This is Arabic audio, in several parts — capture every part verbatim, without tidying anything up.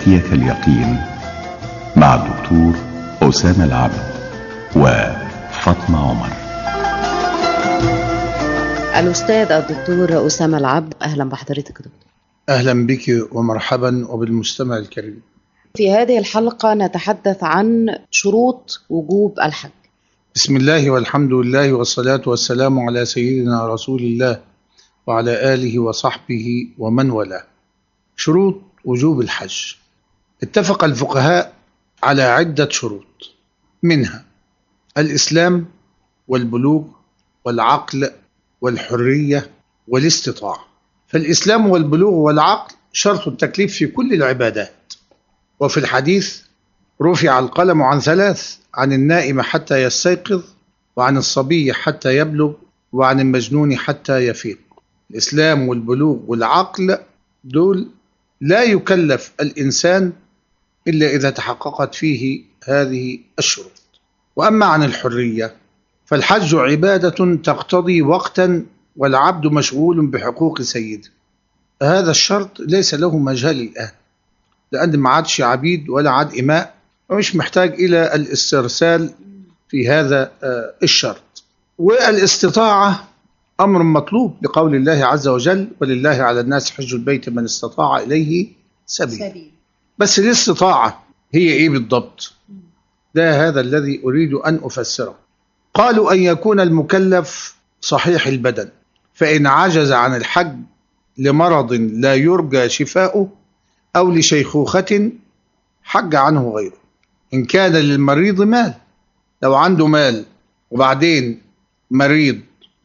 يأتيك اليقين مع الدكتور أسامة العبد وفاطمة عمر. الأستاذ الدكتور أسامة العبد، أهلا بحضرتك دكتور. أهلا بك ومرحبا وبالمستمع الكريم. في هذه الحلقة نتحدث عن شروط وجوب الحج. بسم الله والحمد لله والصلاة والسلام على سيدنا رسول الله وعلى آله وصحبه ومن والاه. شروط وجوب الحج. اتفق الفقهاء على عدة شروط، منها الإسلام والبلوغ والعقل والحرية والاستطاعة. فالإسلام والبلوغ والعقل شرط التكليف في كل العبادات. وفي الحديث رفع القلم عن ثلاث: عن النائم حتى يستيقظ، وعن الصبي حتى يبلغ، وعن المجنون حتى يفيق. الإسلام والبلوغ والعقل دول لا يكلف الإنسان إلا إذا تحققت فيه هذه الشروط. وأما عن الحرية فالحج عبادة تقتضي وقتا والعبد مشغول بحقوق سيده. هذا الشرط ليس له مجال الآن، لأن ما عادش عبيد ولا عاد إماء، ومش محتاج إلى الاسترسال في هذا الشرط. والاستطاعة أمر مطلوب لقول الله عز وجل: ولله على الناس حج البيت من استطاع إليه سبيل. بس الاستطاعة هي إيه بالضبط؟ ده هذا الذي أريد أن أفسره. قالوا أن يكون المكلف صحيح البدن، فإن عجز عن الحج لمرض لا يرجى شفاؤه أو لشيخوخة حج عنه غيره. إن كان للمريض مال، لو عنده مال وبعدين مريض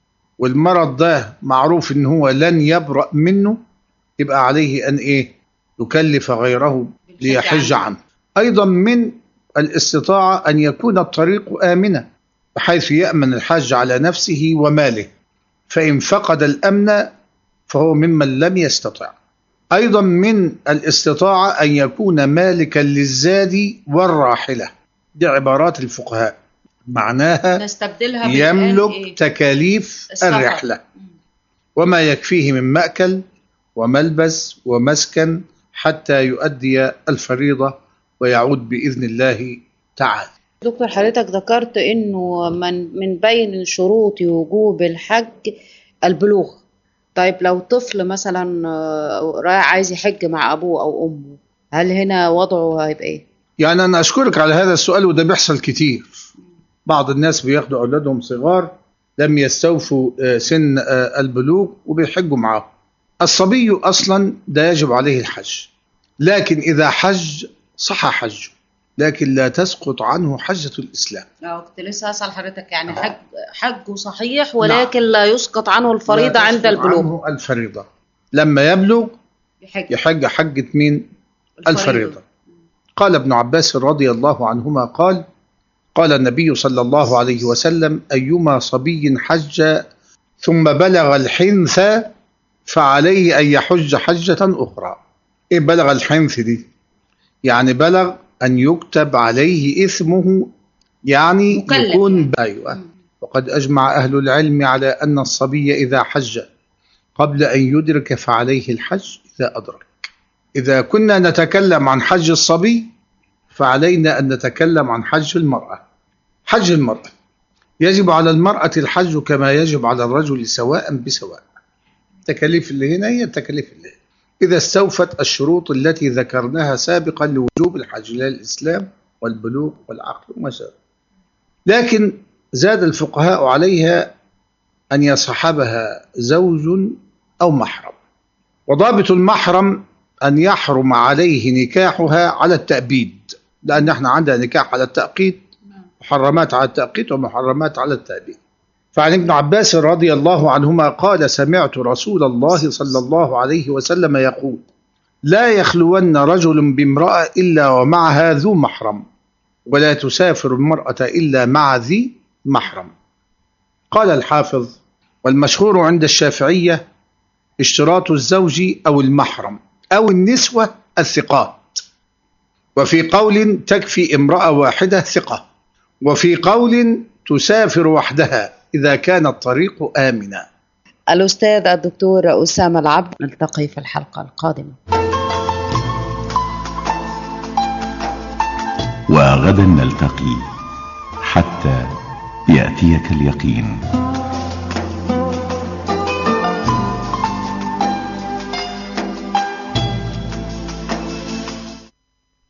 والمرض ده معروف إن هو لن يبرأ منه، يبقى عليه أن إيه؟ يكلف غيره ليحج عنه. أيضا من الاستطاعة أن يكون الطريق آمنة بحيث يأمن الحج على نفسه وماله، فإن فقد الأمن فهو ممن لم يستطع. أيضا من الاستطاعة أن يكون مالكا للزاد والراحلة. دي عبارات الفقهاء، معناها نستبدلها يملك إيه؟ تكاليف الرحلة وما يكفيه من مأكل وملبس ومسكن حتى يؤدي الفريضة ويعود بإذن الله تعالى. دكتور، حضرتك ذكرت إنه من من بين شروط وجوب الحج البلوغ. طيب لو طفل مثلا رايح عايز يحج مع أبوه أو أمه، هل هنا وضعه هيبقى إيه؟ يعني أنا أشكرك على هذا السؤال، وده بيحصل كتير. بعض الناس بياخدوا أولادهم صغار لم يستوفوا سن البلوغ وبيحجوا معاهم. الصبي أصلا ده يجب عليه الحج، لكن إذا حج صح حجه، لكن لا تسقط عنه حجة الإسلام. اه كنت لسه أسأل حضرتك، يعني حج حجه صحيح ولكن نعم. لا يسقط عنه الفريضة عند البلوغ. عنه الفريضة لما يبلغ يحج, يحج حجة مين؟ الفريضة. الفريضة. قال ابن عباس رضي الله عنهما قال: قال النبي صلى الله عليه وسلم: أيما صبي حج ثم بلغ الحنث فعليه أن يحج حجة أخرى. إيه بلغ الحنث دي؟ يعني بلغ أن يكتب عليه إثمه، يعني مكلف. يكون أيوة. وقد أجمع أهل العلم على أن الصبي إذا حج قبل أن يدرك فعليه الحج إذا أدرك. إذا كنا نتكلم عن حج الصبي فعلينا أن نتكلم عن حج المرأة. حج المرأة يجب على المرأة الحج كما يجب على الرجل سواء بسواء. التكاليف اللي هنا هي التكاليف اللي هنا إذا استوفت الشروط التي ذكرناها سابقا لوجوب الحج، للإسلام والبلوغ والعقل وما شابه. لكن زاد الفقهاء عليها أن يصحبها زوج أو محرم. وضابط المحرم أن يحرم عليه نكاحها على التأبيد، لأن احنا عندنا نكاح على التأقيت، محرمات على التأقيت ومحرمات على التأبيد. فعن ابن عباس رضي الله عنهما قال: سمعت رسول الله صلى الله عليه وسلم يقول: لا يخلون رجل بامرأة إلا ومعها ذو محرم، ولا تسافر المرأة إلا مع ذي محرم. قال الحافظ: والمشهور عند الشافعية اشتراط الزوج أو المحرم أو النسوة الثقات، وفي قول تكفي امرأة واحدة ثقة، وفي قول تسافر وحدها إذا كان الطريق آمنا. الأستاذ الدكتور أسامة العبد، نلتقي في الحلقة القادمة. وغدا نلتقي حتى يأتيك اليقين.